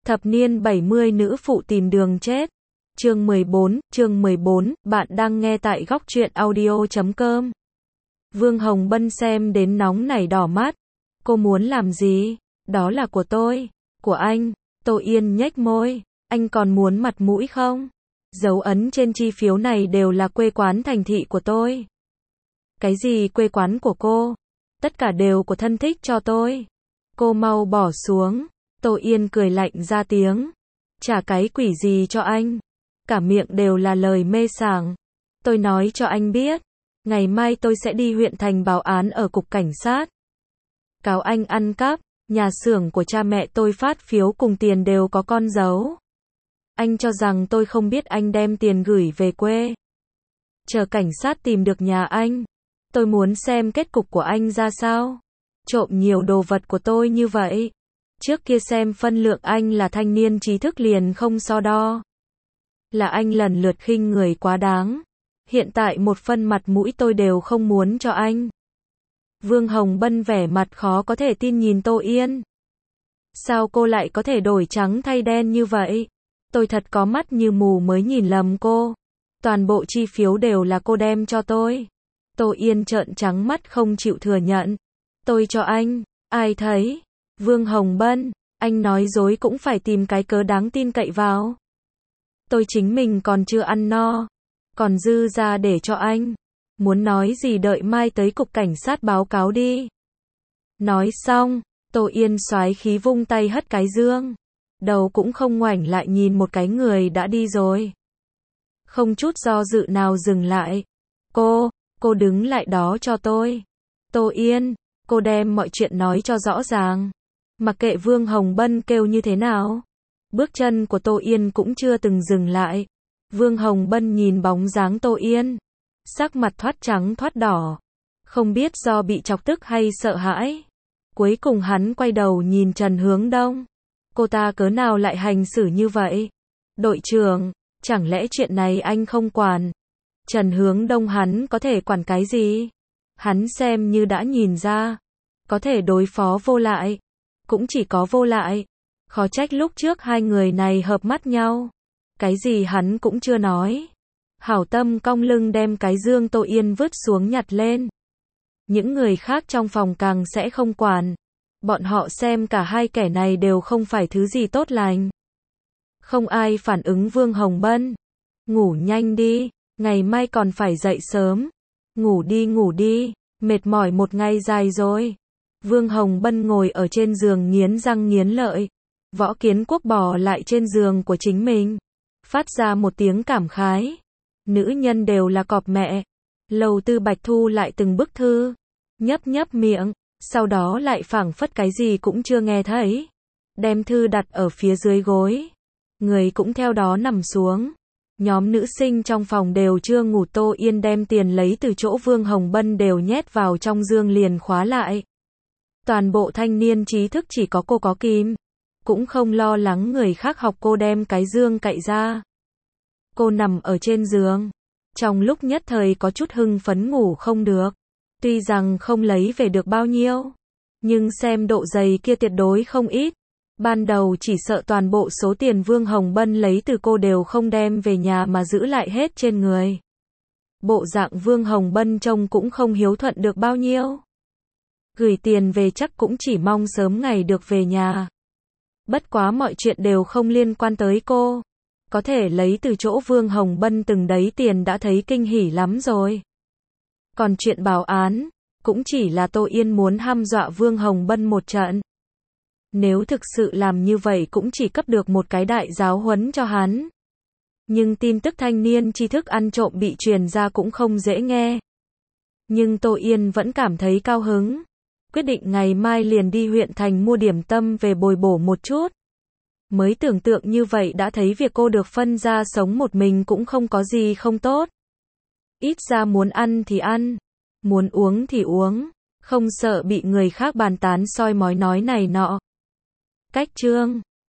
Thập niên 70 nữ phụ tìm đường chết. Chương 14, bạn đang nghe tại góc truyện audio.com. Vương Hồng Bân xem đến nóng nảy đỏ mắt. Cô muốn làm gì? Đó là của tôi. Của anh. Tô Yên nhếch môi. Anh còn muốn mặt mũi không? Dấu ấn trên chi phiếu này đều là quê quán thành thị của tôi. Cái gì quê quán của cô? Tất cả đều của thân thích cho tôi. Cô mau bỏ xuống. Tô Yên cười lạnh ra tiếng. Chả cái quỷ gì cho anh. Cả miệng đều là lời mê sảng. Tôi nói cho anh biết. Ngày mai tôi sẽ đi huyện thành báo án ở cục cảnh sát. Cáo anh ăn cắp. Nhà xưởng của cha mẹ tôi phát phiếu cùng tiền đều có con dấu. Anh cho rằng tôi không biết anh đem tiền gửi về quê. Chờ cảnh sát tìm được nhà anh. Tôi muốn xem kết cục của anh ra sao. Trộm nhiều đồ vật của tôi như vậy. Trước kia xem phân lượng anh là thanh niên trí thức liền không so đo. Là anh lần lượt khinh người quá đáng. Hiện tại một phân mặt mũi tôi đều không muốn cho anh. Vương Hồng Bân vẻ mặt khó có thể tin nhìn Tô Yên. Sao cô lại có thể đổi trắng thay đen như vậy? Tôi thật có mắt như mù mới nhìn lầm cô. Toàn bộ chi phiếu đều là cô đem cho tôi. Tô Yên trợn trắng mắt không chịu thừa nhận. Tôi cho anh, ai thấy? Vương Hồng Bân, anh nói dối cũng phải tìm cái cớ đáng tin cậy vào. Tôi chính mình còn chưa ăn no, còn dư ra để cho anh. Muốn nói gì đợi mai tới cục cảnh sát báo cáo đi. Nói xong, Tô Yên xoái khí vung tay hất cái dương. Đầu cũng không ngoảnh lại nhìn một cái người đã đi rồi. Không chút do dự nào dừng lại. Cô đứng lại đó cho tôi. Tô Yên, cô đem mọi chuyện nói cho rõ ràng. Mặc kệ Vương Hồng Bân kêu như thế nào. Bước chân của Tô Yên cũng chưa từng dừng lại. Vương Hồng Bân nhìn bóng dáng Tô Yên. Sắc mặt thoát trắng thoát đỏ. Không biết do bị chọc tức hay sợ hãi. Cuối cùng hắn quay đầu nhìn Trần Hướng Đông. Cô ta cớ nào lại hành xử như vậy? Đội trưởng, chẳng lẽ chuyện này anh không quản? Trần Hướng Đông hắn có thể quản cái gì? Hắn xem như đã nhìn ra. Có thể đối phó Vô Lại. Cũng chỉ có Vô Lại. Khó trách lúc trước hai người này hợp mắt nhau. Cái gì hắn cũng chưa nói. Hảo tâm cong lưng đem cái dương Tô Yên vứt xuống nhặt lên. Những người khác trong phòng càng sẽ không quản. Bọn họ xem cả hai kẻ này đều không phải thứ gì tốt lành. Không ai phản ứng Vương Hồng Bân. Ngủ nhanh đi, ngày mai còn phải dậy sớm. Ngủ đi, mệt mỏi một ngày dài rồi. Vương Hồng Bân ngồi ở trên giường nghiến răng nghiến lợi. Võ Kiến Quốc bò lại trên giường của chính mình. Phát ra một tiếng cảm khái. Nữ nhân đều là cọp mẹ. Lầu Tư Bạch thu lại từng bức thư. Nhấp miệng. Sau đó lại phảng phất cái gì cũng chưa nghe thấy. Đem thư đặt ở phía dưới gối. Người cũng theo đó nằm xuống. Nhóm nữ sinh trong phòng đều chưa ngủ. Tô Yên đem tiền lấy từ chỗ Vương Hồng Bân đều nhét vào trong dương liền khóa lại. Toàn bộ thanh niên trí thức chỉ có cô có kim. Cũng không lo lắng người khác học cô đem cái dương cậy ra. Cô nằm ở trên giường. Trong lúc nhất thời có chút hưng phấn ngủ không được. Tuy rằng không lấy về được bao nhiêu. Nhưng xem độ dày kia tuyệt đối không ít. Ban đầu chỉ sợ toàn bộ số tiền Vương Hồng Bân lấy từ cô đều không đem về nhà mà giữ lại hết trên người. Bộ dạng Vương Hồng Bân trông cũng không hiếu thuận được bao nhiêu. Gửi tiền về chắc cũng chỉ mong sớm ngày được về nhà. Bất quá mọi chuyện đều không liên quan tới cô. Có thể lấy từ chỗ Vương Hồng Bân từng đấy tiền đã thấy kinh hỉ lắm rồi. Còn chuyện báo án, cũng chỉ là Tô Yên muốn hăm dọa Vương Hồng Bân một trận. Nếu thực sự làm như vậy cũng chỉ cấp được một cái đại giáo huấn cho hắn. Nhưng tin tức thanh niên tri thức ăn trộm bị truyền ra cũng không dễ nghe. Nhưng Tô Yên vẫn cảm thấy cao hứng. Quyết định ngày mai liền đi huyện thành mua điểm tâm về bồi bổ một chút. Mới tưởng tượng như vậy đã thấy việc cô được phân ra sống một mình cũng không có gì không tốt. Ít ra muốn ăn thì ăn, muốn uống thì uống, không sợ bị người khác bàn tán soi mói nói này nọ. Cách chương